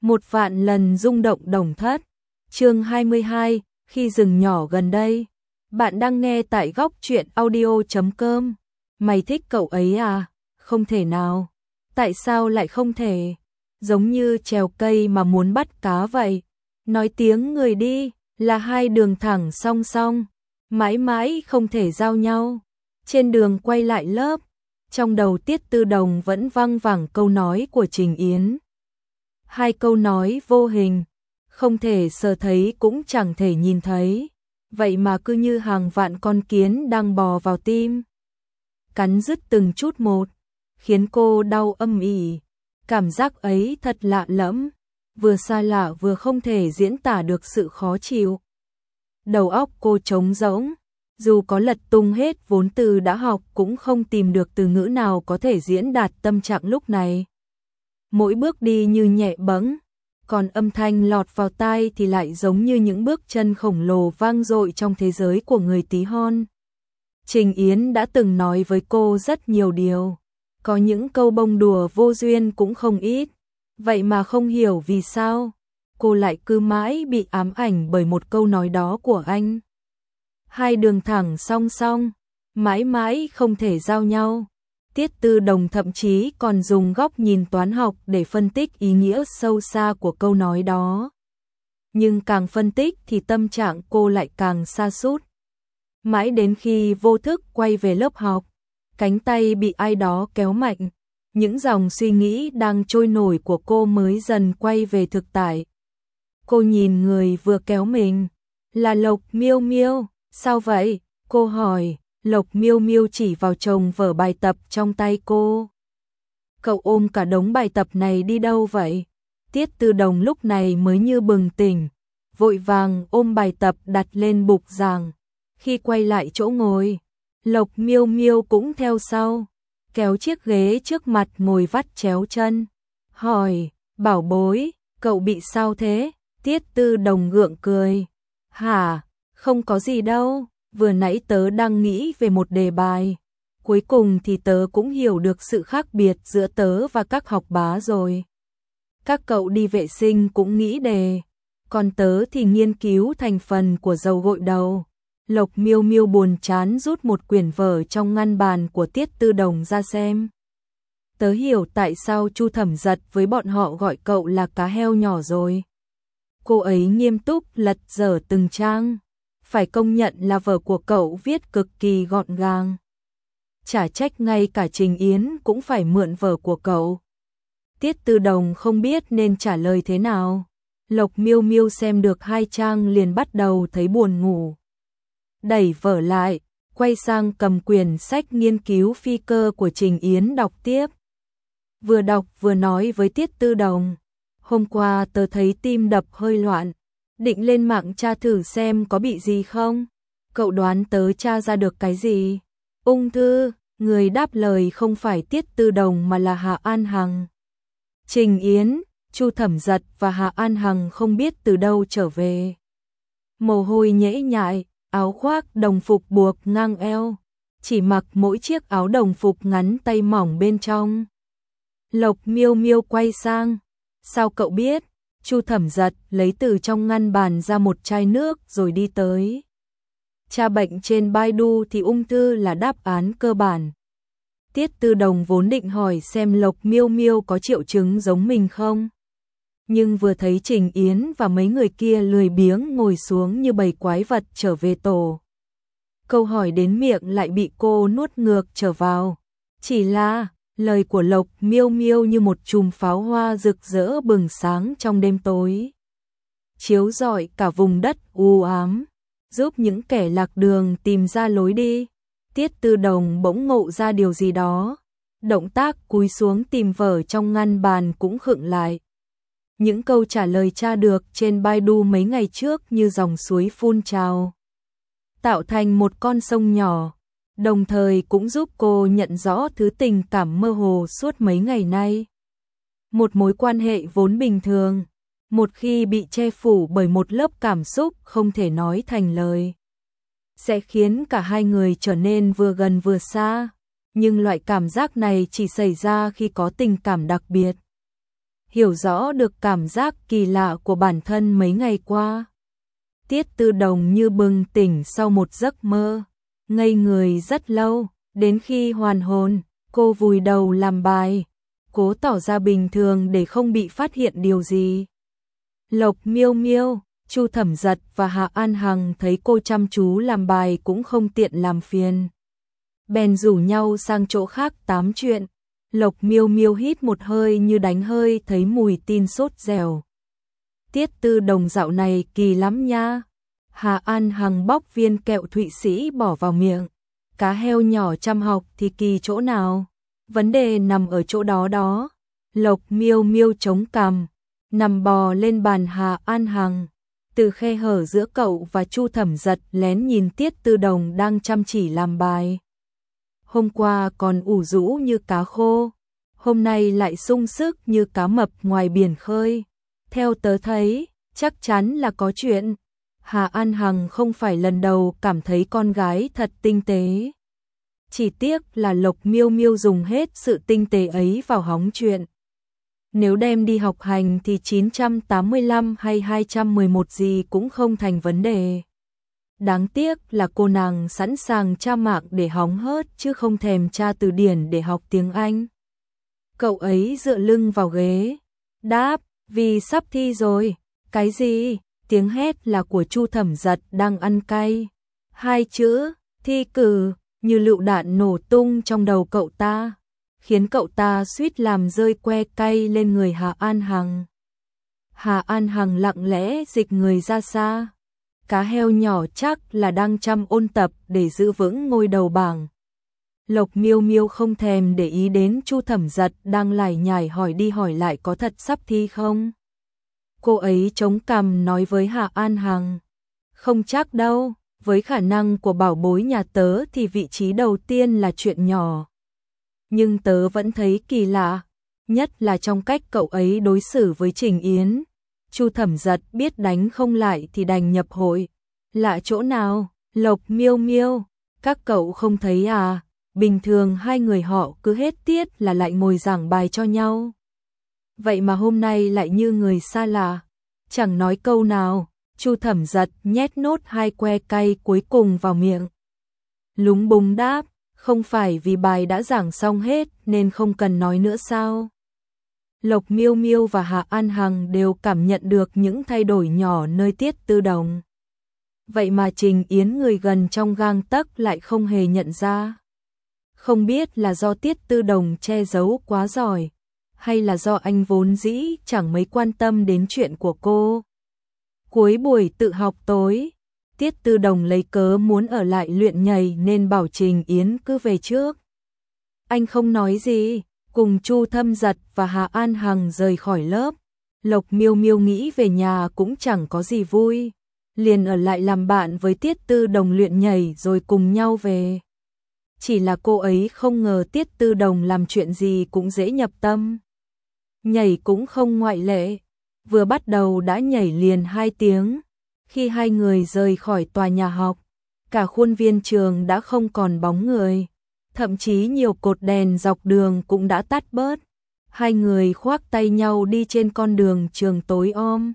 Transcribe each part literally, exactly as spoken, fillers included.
Một vạn lần rung động Đồng Thất. Chương hai mươi hai, khi rừng nhỏ gần đây. Bạn đang nghe tại góc truyện audio chấm com. Mày thích cậu ấy à? Không thể nào. Tại sao lại không thể? Giống như trèo cây mà muốn bắt cá vậy. Nói tiếng người đi, là hai đường thẳng song song, mãi mãi không thể giao nhau. Trên đường quay lại lớp, trong đầu Tiết Tư Đồng vẫn văng vẳng câu nói của Trình Yến. Hai câu nói vô hình, không thể sờ thấy cũng chẳng thể nhìn thấy, vậy mà cứ như hàng vạn con kiến đang bò vào tim, cắn rứt từng chút một, khiến cô đau âm ỉ. Cảm giác ấy thật lạ lẫm, vừa xa lạ vừa không thể diễn tả được sự khó chịu. Đầu óc cô trống rỗng, dù có lật tung hết vốn từ đã học cũng không tìm được từ ngữ nào có thể diễn đạt tâm trạng lúc này. Mỗi bước đi như nhẹ bẫng, còn âm thanh lọt vào tai thì lại giống như những bước chân khổng lồ vang dội trong thế giới của người tí hon. Trình Yến đã từng nói với cô rất nhiều điều, có những câu bông đùa vô duyên cũng không ít, vậy mà không hiểu vì sao cô lại cứ mãi bị ám ảnh bởi một câu nói đó của anh. Hai đường thẳng song song, mãi mãi không thể giao nhau. Tiết Tư Đồng thậm chí còn dùng góc nhìn toán học để phân tích ý nghĩa sâu xa của câu nói đó. Nhưng càng phân tích thì tâm trạng cô lại càng sa sút. Mãi đến khi vô thức quay về lớp học, cánh tay bị ai đó kéo mạnh, những dòng suy nghĩ đang trôi nổi của cô mới dần quay về thực tại. Cô nhìn người vừa kéo mình, là Lộc Miêu Miêu. Sao vậy? Cô hỏi. Lộc Miêu Miêu chỉ vào chồng vở bài tập trong tay cô. Cậu ôm cả đống bài tập này đi đâu vậy? Tiết Tư Đồng lúc này mới như bừng tỉnh, vội vàng ôm bài tập đặt lên bục giảng. Khi quay lại chỗ ngồi, Lộc Miêu Miêu cũng theo sau, kéo chiếc ghế trước mặt ngồi vắt chéo chân. Hỏi, bảo bối, cậu bị sao thế? Tiết Tư Đồng gượng cười. Hả? Không có gì đâu, vừa nãy tớ đang nghĩ về một đề bài. Cuối cùng thì tớ cũng hiểu được sự khác biệt giữa tớ và các học bá rồi. Các cậu đi vệ sinh cũng nghĩ đề, còn tớ thì nghiên cứu thành phần của dầu gội đầu. Lộc Miêu Miêu buồn chán rút một quyển vở trong ngăn bàn của Tiết Tư Đồng ra xem. Tớ hiểu tại sao Chu Thẩm Giật với bọn họ gọi cậu là cá heo nhỏ rồi. Cô ấy nghiêm túc lật dở từng trang. Phải công nhận là vở của cậu viết cực kỳ gọn gàng. Chả trách ngay cả Trình Yến cũng phải mượn vở của cậu. Tiết Tư Đồng không biết nên trả lời thế nào. Lộc Miêu Miêu xem được hai trang liền bắt đầu thấy buồn ngủ. Đẩy vở lại, quay sang cầm quyển sách nghiên cứu phi cơ của Trình Yến đọc tiếp. Vừa đọc vừa nói với Tiết Tư Đồng. Hôm qua tớ thấy tim đập hơi loạn, định lên mạng tra thử xem có bị gì không. Cậu đoán tớ tra ra được cái gì? Ung thư. Người đáp lời không phải Tiết Tư Đồng mà là Hạ An Hằng. Trình Yến, Chu Thẩm Giật và Hạ An Hằng không biết từ đâu trở về. Mồ hôi nhễ nhại, áo khoác đồng phục buộc ngang eo, chỉ mặc mỗi chiếc áo đồng phục ngắn tay mỏng bên trong. Lộc Miêu Miêu quay sang. Sao cậu biết? Chu Thẩm Giật lấy từ trong ngăn bàn ra một chai nước rồi đi tới. Tra bệnh trên Baidu thì ung thư là đáp án cơ bản. Tiết Tư Đồng vốn định hỏi xem Lộc Miêu Miêu có triệu chứng giống mình không. Nhưng vừa thấy Trình Yến và mấy người kia lười biếng ngồi xuống như bầy quái vật trở về tổ. Câu hỏi đến miệng lại bị cô nuốt ngược trở vào. Chỉ là lời của Lộc Miêu Miêu như một chùm pháo hoa rực rỡ bừng sáng trong đêm tối, chiếu rọi cả vùng đất u ám, giúp những kẻ lạc đường tìm ra lối đi. Tiết Tư Đồng bỗng ngộ ra điều gì đó, động tác cúi xuống tìm vở trong ngăn bàn cũng khựng lại. Những câu trả lời tra được trên Baidu mấy ngày trước như dòng suối phun trào, tạo thành một con sông nhỏ, đồng thời cũng giúp cô nhận rõ thứ tình cảm mơ hồ suốt mấy ngày nay. Một mối quan hệ vốn bình thường, một khi bị che phủ bởi một lớp cảm xúc không thể nói thành lời, sẽ khiến cả hai người trở nên vừa gần vừa xa. Nhưng loại cảm giác này chỉ xảy ra khi có tình cảm đặc biệt. hiểu rõ được cảm giác kỳ lạ của bản thân mấy ngày qua. Tiết Tư Đồng như bừng tỉnh sau một giấc mơ, ngây người rất lâu, đến khi hoàn hồn, cô vùi đầu làm bài, cố tỏ ra bình thường để không bị phát hiện điều gì. Lộc Miêu Miêu, Chu Thẩm Giật và Hạ An Hằng thấy cô chăm chú làm bài cũng không tiện làm phiền, bèn rủ nhau sang chỗ khác tám chuyện. Lộc Miêu Miêu hít một hơi như đánh hơi thấy mùi tin sốt dẻo. Tiết Tư Đồng dạo này kỳ lắm nha. Hạ An Hằng bóc viên kẹo Thụy Sĩ bỏ vào miệng. Cá heo nhỏ chăm học thì kỳ chỗ nào? Vấn đề nằm ở chỗ đó đó. Lộc Miêu Miêu chống cằm, nằm bò lên bàn Hạ An Hằng. Từ khe hở giữa cậu và Chu Thẩm Giật lén nhìn Tiết Tư Đồng đang chăm chỉ làm bài. Hôm qua còn ủ rũ như cá khô, hôm nay lại sung sức như cá mập ngoài biển khơi. Theo tớ thấy, chắc chắn là có chuyện. Hạ An Hằng không phải lần đầu cảm thấy con gái thật tinh tế. Chỉ tiếc là Lộc Miêu Miêu dùng hết sự tinh tế ấy vào hóng chuyện. Nếu đem đi học hành thì chín trăm tám mươi lăm hay hai trăm mười một gì cũng không thành vấn đề. Đáng tiếc là cô nàng sẵn sàng tra mạng để hóng hớt chứ không thèm tra từ điển để học tiếng Anh. Cậu ấy dựa lưng vào ghế, đáp, vì sắp thi rồi. Cái gì? Tiếng hét là của Chu Thẩm Giật đang ăn cay. Hai chữ, thi cử, như lựu đạn nổ tung trong đầu cậu ta, khiến cậu ta suýt làm rơi que cay lên người Hạ An Hằng. Hạ An Hằng lặng lẽ dịch người ra xa. Cá heo nhỏ chắc là đang chăm ôn tập để giữ vững ngôi đầu bảng. Lộc Miêu Miêu không thèm để ý đến Chu Thẩm Giật đang lải nhải hỏi đi hỏi lại có thật sắp thi không. Cô ấy chống cằm nói với Hạ An Hằng, không chắc đâu, với khả năng của bảo bối nhà tớ thì vị trí đầu tiên là chuyện nhỏ. Nhưng tớ vẫn thấy kỳ lạ, nhất là trong cách cậu ấy đối xử với Trình Yến. Chu Thẩm Giật biết đánh không lại thì đành nhập hội. Lạ chỗ nào? Lộc Miêu Miêu, các cậu không thấy à? Bình thường hai người họ cứ hết tiết là lại ngồi giảng bài cho nhau. Vậy mà hôm nay lại như người xa lạ, chẳng nói câu nào. Chu Thẩm Giật nhét nốt hai que cay cuối cùng vào miệng. Lúng búng đáp, không phải vì bài đã giảng xong hết nên không cần nói nữa sao? Lộc Miêu Miêu và Hạ An Hằng đều cảm nhận được những thay đổi nhỏ nơi Tiết Tư Đồng. Vậy mà Trình Yến người gần trong gang tấc lại không hề nhận ra. Không biết là do Tiết Tư Đồng che giấu quá giỏi, hay là do anh vốn dĩ chẳng mấy quan tâm đến chuyện của cô. Cuối buổi tự học tối, Tiết Tư Đồng lấy cớ muốn ở lại luyện nhảy nên bảo Trình Yến cứ về trước. Anh không nói gì, cùng Chu Thâm Giật và Hạ An Hằng rời khỏi lớp. Lộc Miêu Miêu nghĩ về nhà cũng chẳng có gì vui, liền ở lại làm bạn với Tiết Tư Đồng luyện nhảy rồi cùng nhau về. Chỉ là cô ấy không ngờ Tiết Tư Đồng làm chuyện gì cũng dễ nhập tâm. Nhảy cũng không ngoại lệ, vừa bắt đầu đã nhảy liền hai tiếng. Khi hai người rời khỏi tòa nhà học, cả khuôn viên trường đã không còn bóng người. Thậm chí nhiều cột đèn dọc đường cũng đã tắt bớt. Hai người khoác tay nhau đi trên con đường trường tối om.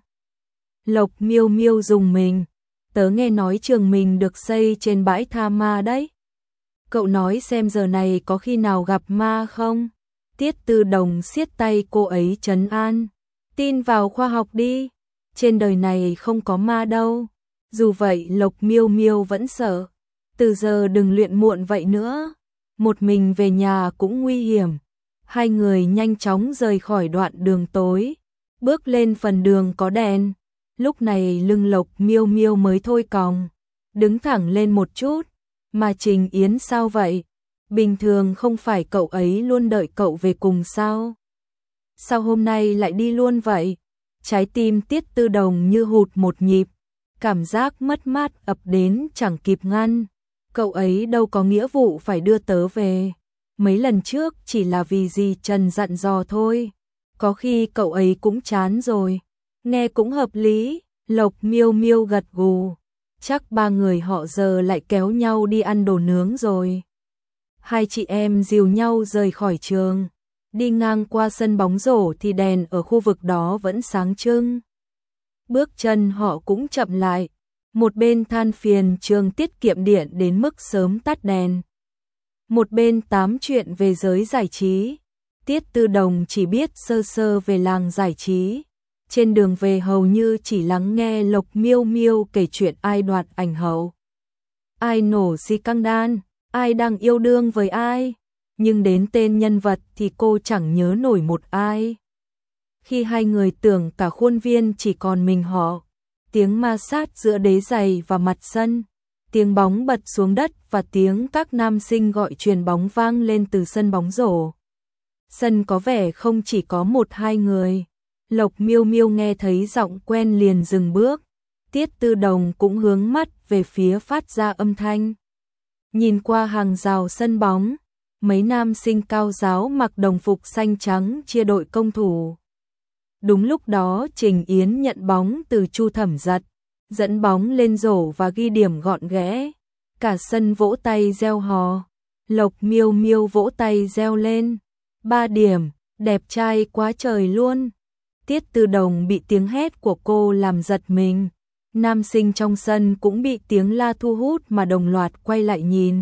Lộc Miêu Miêu rùng mình, tớ nghe nói trường mình được xây trên bãi tha ma đấy. Cậu nói xem giờ này có khi nào gặp ma không? Tiết Tư Đồng siết tay cô ấy trấn an, tin vào khoa học đi, trên đời này không có ma đâu. Dù vậy Lộc Miêu Miêu vẫn sợ, từ giờ đừng luyện muộn vậy nữa. Một mình về nhà cũng nguy hiểm. Hai người nhanh chóng rời khỏi đoạn đường tối, bước lên phần đường có đèn. Lúc này lưng Lộc Miêu Miêu mới thôi còng, đứng thẳng lên một chút. Mà Trình Yến sao vậy? Bình thường không phải cậu ấy luôn đợi cậu về cùng sao? Sao hôm nay lại đi luôn vậy? Trái tim Tiết Tư Đồng như hụt một nhịp, cảm giác mất mát ập đến chẳng kịp ngăn. Cậu ấy đâu có nghĩa vụ phải đưa tớ về. Mấy lần trước chỉ là vì dì Trần dặn dò thôi. Có khi cậu ấy cũng chán rồi. Nghe cũng hợp lý. Lộc Miêu Miêu gật gù. Chắc ba người họ giờ lại kéo nhau đi ăn đồ nướng rồi. Hai chị em dìu nhau rời khỏi trường. Đi ngang qua sân bóng rổ thì đèn ở khu vực đó vẫn sáng trưng. Bước chân họ cũng chậm lại. Một bên than phiền trường tiết kiệm điện đến mức sớm tắt đèn. Một bên tám chuyện về giới giải trí. Tiết Tư Đồng chỉ biết sơ sơ về làng giải trí. Trên đường về hầu như chỉ lắng nghe Lộc Miêu Miêu kể chuyện ai đoạt ảnh hậu, ai nổ xì căng đan, ai đang yêu đương với ai. Nhưng đến tên nhân vật thì cô chẳng nhớ nổi một ai. Khi hai người tưởng cả khuôn viên chỉ còn mình họ, tiếng ma sát giữa đế giày và mặt sân, tiếng bóng bật xuống đất và tiếng các nam sinh gọi chuyền bóng vang lên từ sân bóng rổ. Sân có vẻ không chỉ có một hai người. Lộc Miêu Miêu nghe thấy giọng quen liền dừng bước. Tiết Tư Đồng cũng hướng mắt về phía phát ra âm thanh. Nhìn qua hàng rào sân bóng, mấy nam sinh cao giáo mặc đồng phục xanh trắng chia đội công thủ. Đúng lúc đó Trình Yến nhận bóng từ Chu Thẩm Giật, dẫn bóng lên rổ và ghi điểm gọn ghẽ. Cả sân vỗ tay reo hò. Lộc Miêu Miêu vỗ tay reo lên. Ba điểm, đẹp trai quá trời luôn. Tiết Tư Đồng bị tiếng hét của cô làm giật mình. Nam sinh trong sân cũng bị tiếng la thu hút mà đồng loạt quay lại nhìn.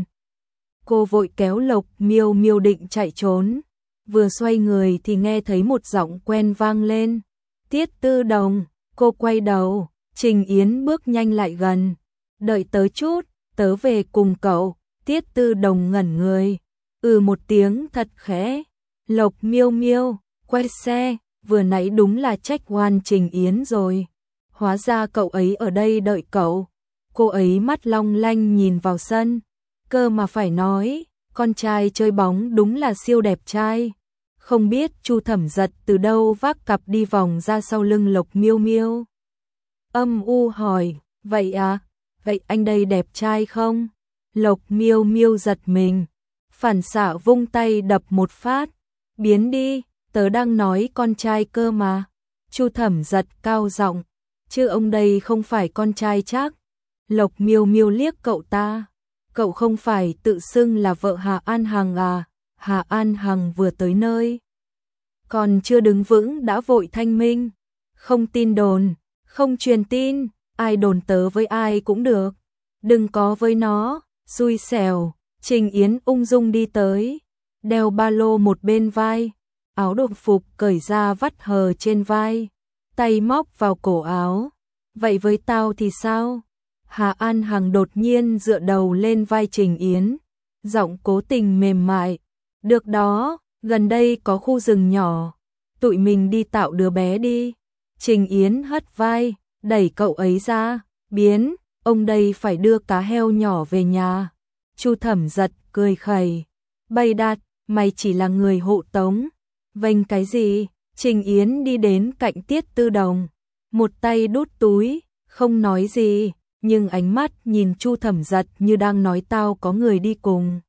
Cô vội kéo Lộc Miêu Miêu định chạy trốn. Vừa xoay người thì nghe thấy một giọng quen vang lên. Tiết Tư Đồng, cô quay đầu. Trình Yến bước nhanh lại gần. Đợi tớ chút, tớ về cùng cậu. Tiết Tư Đồng ngẩn người. Ừ một tiếng thật khẽ. Lộc Miêu Miêu, quay xe. Vừa nãy đúng là trách oan Trình Yến rồi. Hóa ra cậu ấy ở đây đợi cậu. Cô ấy mắt long lanh nhìn vào sân. Cơ mà phải nói, con trai chơi bóng đúng là siêu đẹp trai. Không biết Chu Thẩm Giật từ đâu vác cặp đi vòng ra sau lưng Lộc Miêu Miêu. Âm u hỏi, vậy à, vậy anh đây đẹp trai không? Lộc Miêu Miêu giật mình, phản xạ vung tay đập một phát. Biến đi, tớ đang nói con trai cơ mà. Chu Thẩm Giật cao giọng, chứ ông đây không phải con trai chắc. Lộc Miêu Miêu liếc cậu ta. Cậu không phải tự xưng là vợ Hà An Hằng à? Hà An Hằng vừa tới nơi, còn chưa đứng vững đã vội thanh minh. Không tin đồn, không truyền tin, ai đồn tớ với ai cũng được. Đừng có với nó, xui xẻo. Trình Yến ung dung đi tới, đeo ba lô một bên vai, áo đồng phục cởi ra vắt hờ trên vai, tay móc vào cổ áo. Vậy với tao thì sao? Hà An Hằng đột nhiên dựa đầu lên vai Trình Yến, giọng cố tình mềm mại. Được đó, gần đây có khu rừng nhỏ, tụi mình đi tạo đứa bé đi. Trình Yến hất vai, đẩy cậu ấy ra. Biến, ông đây phải đưa cá heo nhỏ về nhà. Chu Thẩm Giật cười khẩy. Bày đặt, mày chỉ là người hộ tống. Vênh cái gì? Trình Yến đi đến cạnh Tiết Tư Đồng, một tay đút túi, không nói gì, nhưng ánh mắt nhìn Chu Thẩm Giật như đang nói tao có người đi cùng.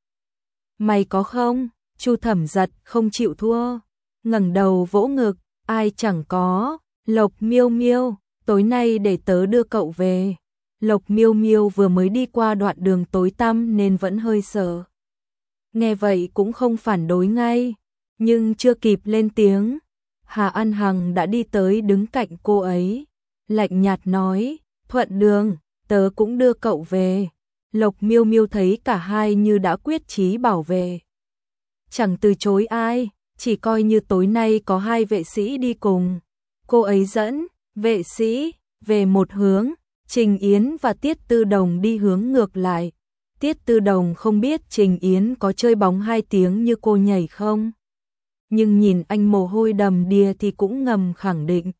Mày có không? Chu Thẩm Giật không chịu thua, ngẩng đầu vỗ ngực, ai chẳng có. Lộc Miêu Miêu, tối nay để tớ đưa cậu về. Lộc Miêu Miêu vừa mới đi qua đoạn đường tối tăm nên vẫn hơi sợ. Nghe vậy cũng không phản đối ngay, nhưng chưa kịp lên tiếng, Hà An Hằng đã đi tới đứng cạnh cô ấy, lạnh nhạt nói, thuận đường, tớ cũng đưa cậu về. Lộc Miêu Miêu thấy cả hai như đã quyết chí bảo vệ, chẳng từ chối ai, chỉ coi như tối nay có hai vệ sĩ đi cùng. Cô ấy dẫn vệ sĩ về một hướng, Trình Yến và Tiết Tư Đồng đi hướng ngược lại. Tiết Tư Đồng không biết Trình Yến có chơi bóng hai tiếng như cô nhảy không, nhưng nhìn anh mồ hôi đầm đìa thì cũng ngầm khẳng định.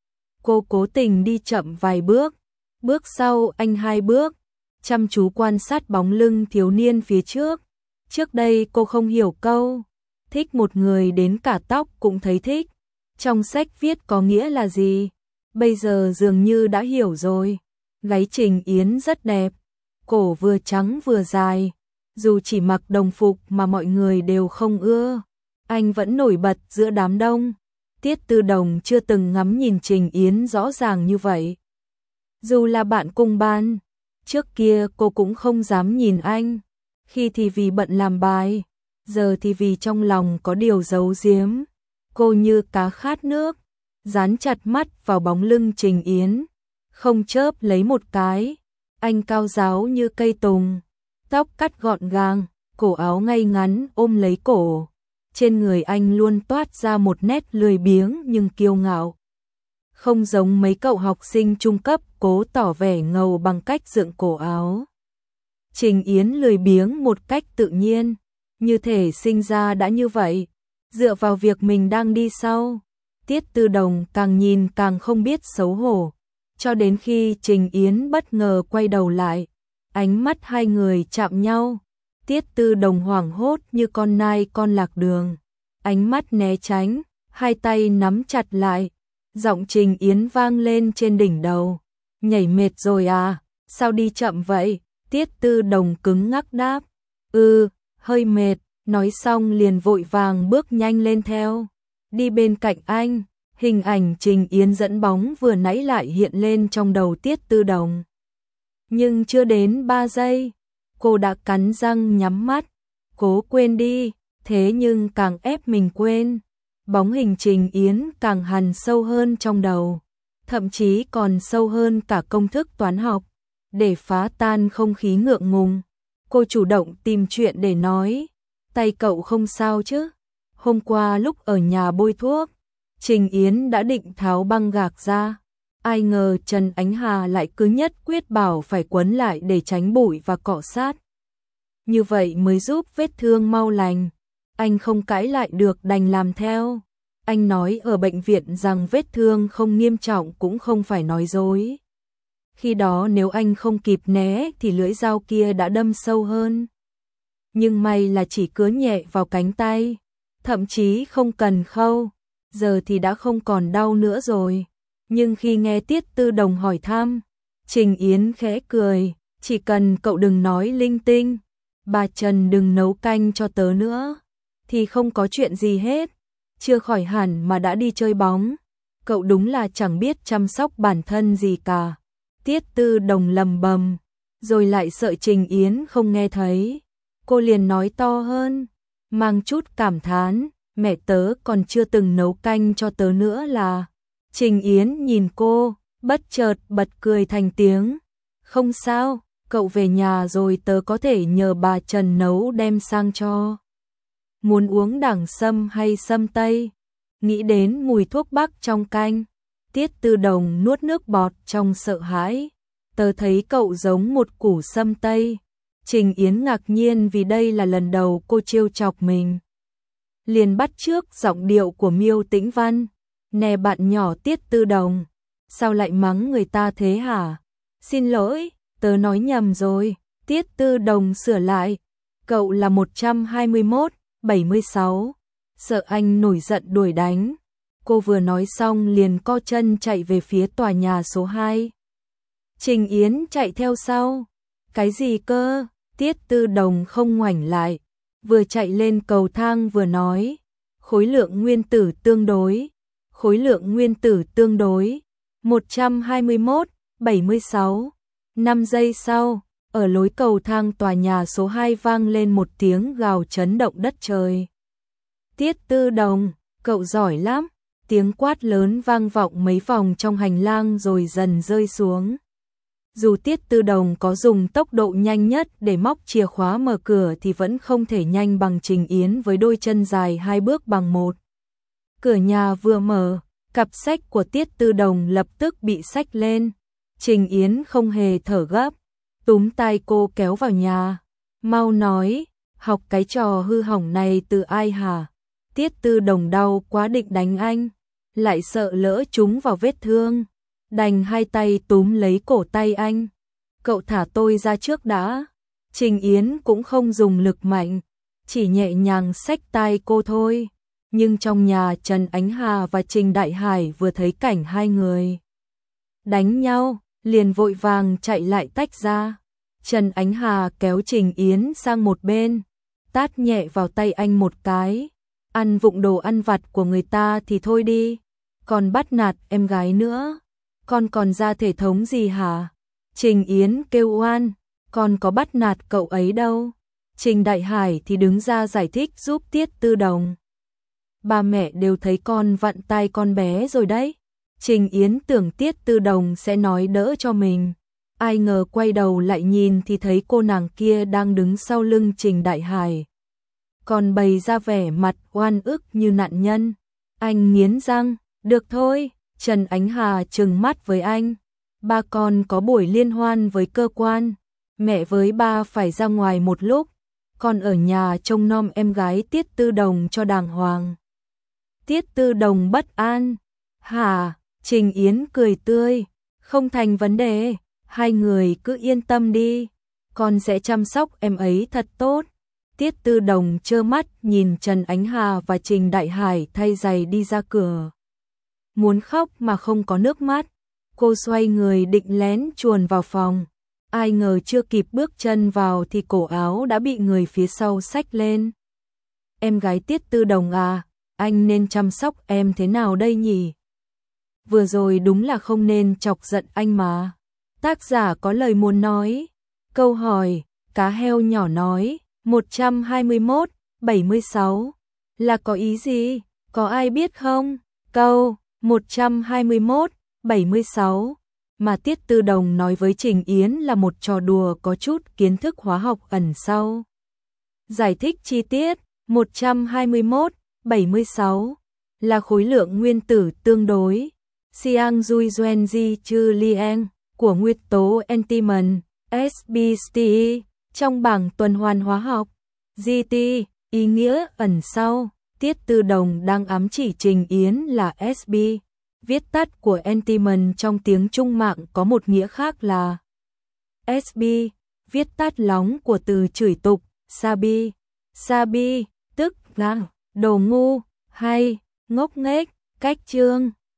Cô cố tình đi chậm vài bước, bước sau anh hai bước, chăm chú quan sát bóng lưng thiếu niên phía trước. Trước đây cô không hiểu câu thích một người đến cả tóc cũng thấy thích trong sách viết có nghĩa là gì, bây giờ dường như đã hiểu rồi. Gáy Trình Yến rất đẹp, cổ vừa trắng vừa dài, dù chỉ mặc đồng phục mà mọi người đều không ưa, anh vẫn nổi bật giữa đám đông. Tiết Tư Đồng chưa từng ngắm nhìn Trình Yến rõ ràng như vậy. Dù là bạn cùng ban, trước kia cô cũng không dám nhìn anh, khi thì vì bận làm bài, giờ thì vì trong lòng có điều giấu giếm, cô như cá khát nước, dán chặt mắt vào bóng lưng Trình Yến, không chớp lấy một cái. Anh cao ráo như cây tùng, tóc cắt gọn gàng, cổ áo ngay ngắn ôm lấy cổ. Trên người anh luôn toát ra một nét lười biếng nhưng kiêu ngạo. Không giống mấy cậu học sinh trung cấp cố tỏ vẻ ngầu bằng cách dựng cổ áo. Trình Yến lười biếng một cách tự nhiên, như thể sinh ra đã như vậy, dựa vào việc mình đang đi sau. Tiết Tư Đồng càng nhìn càng không biết xấu hổ, cho đến khi Trình Yến bất ngờ quay đầu lại, ánh mắt hai người chạm nhau. Tiết Tư Đồng hoảng hốt như con nai con lạc đường, ánh mắt né tránh, hai tay nắm chặt lại. Giọng Trình Yến vang lên trên đỉnh đầu. Nhảy mệt rồi à, sao đi chậm vậy? Tiết Tư Đồng cứng ngắc đáp. Ừ, hơi mệt, nói xong liền vội vàng bước nhanh lên theo. Đi bên cạnh anh, hình ảnh Trình Yến dẫn bóng vừa nãy lại hiện lên trong đầu Tiết Tư Đồng. Nhưng chưa đến ba giây, cô đã cắn răng nhắm mắt, cố quên đi, thế nhưng càng ép mình quên. Bóng hình Trình Yến càng hằn sâu hơn trong đầu, thậm chí còn sâu hơn cả công thức toán học. Để phá tan không khí ngượng ngùng, cô chủ động tìm chuyện để nói. Tay cậu không sao chứ? Hôm qua lúc ở nhà bôi thuốc, Trình Yến đã định tháo băng gạc ra. Ai ngờ Trần Ánh Hà lại cứ nhất quyết bảo phải quấn lại để tránh bụi và cọ sát. Như vậy mới giúp vết thương mau lành. Anh không cãi lại được đành làm theo. Anh nói ở bệnh viện rằng vết thương không nghiêm trọng cũng không phải nói dối. Khi đó nếu anh không kịp né thì lưỡi dao kia đã đâm sâu hơn. Nhưng may là chỉ cứa nhẹ vào cánh tay, thậm chí không cần khâu, giờ thì đã không còn đau nữa rồi. Nhưng khi nghe Tiết Tư Đồng hỏi thăm, Trình Yến khẽ cười, chỉ cần cậu đừng nói linh tinh, bà Trần đừng nấu canh cho tớ nữa, thì không có chuyện gì hết. Chưa khỏi hẳn mà đã đi chơi bóng, cậu đúng là chẳng biết chăm sóc bản thân gì cả. Tiết Tư Đồng lầm bầm, rồi lại sợ Trình Yến không nghe thấy. Cô liền nói to hơn, mang chút cảm thán, mẹ tớ còn chưa từng nấu canh cho tớ nữa là. Trình Yến nhìn cô, bất chợt bật cười thành tiếng. Không sao, cậu về nhà rồi tớ có thể nhờ bà Trần nấu đem sang cho. Muốn uống đẳng sâm hay sâm tây? Nghĩ đến mùi thuốc bắc trong canh, Tiết Tư Đồng nuốt nước bọt trong sợ hãi. Tớ thấy cậu giống một củ sâm tây. Trình Yến ngạc nhiên vì đây là lần đầu cô trêu chọc mình. Liền bắt chước giọng điệu của Miêu Tĩnh Văn. Nè bạn nhỏ Tiết Tư Đồng, sao lại mắng người ta thế hả? Xin lỗi, tớ nói nhầm rồi. Tiết Tư Đồng sửa lại. Cậu là một trăm hai mươi mốt, bảy mươi sáu. Sợ anh nổi giận đuổi đánh. Cô vừa nói xong liền co chân chạy về phía tòa nhà số hai. Trình Yến chạy theo sau. Cái gì cơ? Tiết Tư Đồng không ngoảnh lại, vừa chạy lên cầu thang vừa nói. Khối lượng nguyên tử tương đối. Khối lượng nguyên tử tương đối. một trăm hai mươi mốt, bảy mươi sáu. năm giây sau, ở lối cầu thang tòa nhà số hai vang lên một tiếng gào chấn động đất trời. Tiết Tư Đồng, cậu giỏi lắm. Tiếng quát lớn vang vọng mấy vòng trong hành lang rồi dần rơi xuống. Dù Tiết Tư Đồng có dùng tốc độ nhanh nhất để móc chìa khóa mở cửa thì vẫn không thể nhanh bằng Trình Yến với đôi chân dài hai bước bằng một. Cửa nhà vừa mở, cặp sách của Tiết Tư Đồng lập tức bị xách lên. Trình Yến không hề thở gấp, túm tay cô kéo vào nhà. Mau nói, học cái trò hư hỏng này từ ai hả? Tiết Tư Đồng đau quá định đánh anh, lại sợ lỡ trúng vào vết thương. Đành hai tay túm lấy cổ tay anh. Cậu thả tôi ra trước đã. Trình Yến cũng không dùng lực mạnh, chỉ nhẹ nhàng xách tay cô thôi. Nhưng trong nhà Trần Ánh Hà và Trình Đại Hải vừa thấy cảnh hai người đánh nhau, liền vội vàng chạy lại tách ra. Trần Ánh Hà kéo Trình Yến sang một bên, tát nhẹ vào tay anh một cái. Ăn vụng đồ ăn vặt của người ta thì thôi đi, còn bắt nạt em gái nữa. Con còn ra thể thống gì hả? Trình Yến kêu oan, con có bắt nạt cậu ấy đâu. Trình Đại Hải thì đứng ra giải thích giúp Tiết Tư Đồng. Ba mẹ đều thấy con vặn tay con bé rồi đấy. Trình Yến tưởng Tiết Tư Đồng sẽ nói đỡ cho mình. Ai ngờ quay đầu lại nhìn thì thấy cô nàng kia đang đứng sau lưng Trình Đại Hải. Còn bày ra vẻ mặt oan ức như nạn nhân. Anh nghiến răng, được thôi, Trần Ánh Hà trừng mắt với anh. Ba con có buổi liên hoan với cơ quan, mẹ với ba phải ra ngoài một lúc, con ở nhà trông nom em gái Tiết Tư Đồng cho đàng hoàng. Tiết Tư Đồng bất an, hả? Trình Yến cười tươi, không thành vấn đề, hai người cứ yên tâm đi, con sẽ chăm sóc em ấy thật tốt. Tiết Tư Đồng trơ mắt nhìn Trần Ánh Hà và Trình Đại Hải thay giày đi ra cửa. Muốn khóc mà không có nước mắt, cô xoay người định lén chuồn vào phòng. Ai ngờ chưa kịp bước chân vào thì cổ áo đã bị người phía sau xách lên. Em gái Tiết Tư Đồng à, anh nên chăm sóc em thế nào đây nhỉ? Vừa rồi đúng là không nên chọc giận anh mà. Tác giả có lời muốn nói. Câu hỏi, cá heo nhỏ nói, một trăm hai mươi mốt, bảy mươi sáu, là có ý gì? Có ai biết không? Câu, một trăm hai mươi mốt, bảy mươi sáu, mà Tiết Tư Đồng nói với Trình Yến là một trò đùa có chút kiến thức hóa học ẩn sau. Giải thích chi tiết, một trăm hai mươi mốt, bảy mươi sáu, là khối lượng nguyên tử tương đối. Siang Dui Duen Di Chư Lien của nguyên tố Antimon, S B T E, trong bảng tuần hoàn hóa học. giê tê, ý nghĩa ẩn sau, Tiết Tư Đồng đang ám chỉ Trình Yến là ét bê. Viết tắt của Antimon trong tiếng Trung mạng có một nghĩa khác là ét bê, viết tắt lóng của từ chửi tục, Sabi. Sabi, tức là đồ ngu, hay, ngốc nghếch, cách chương.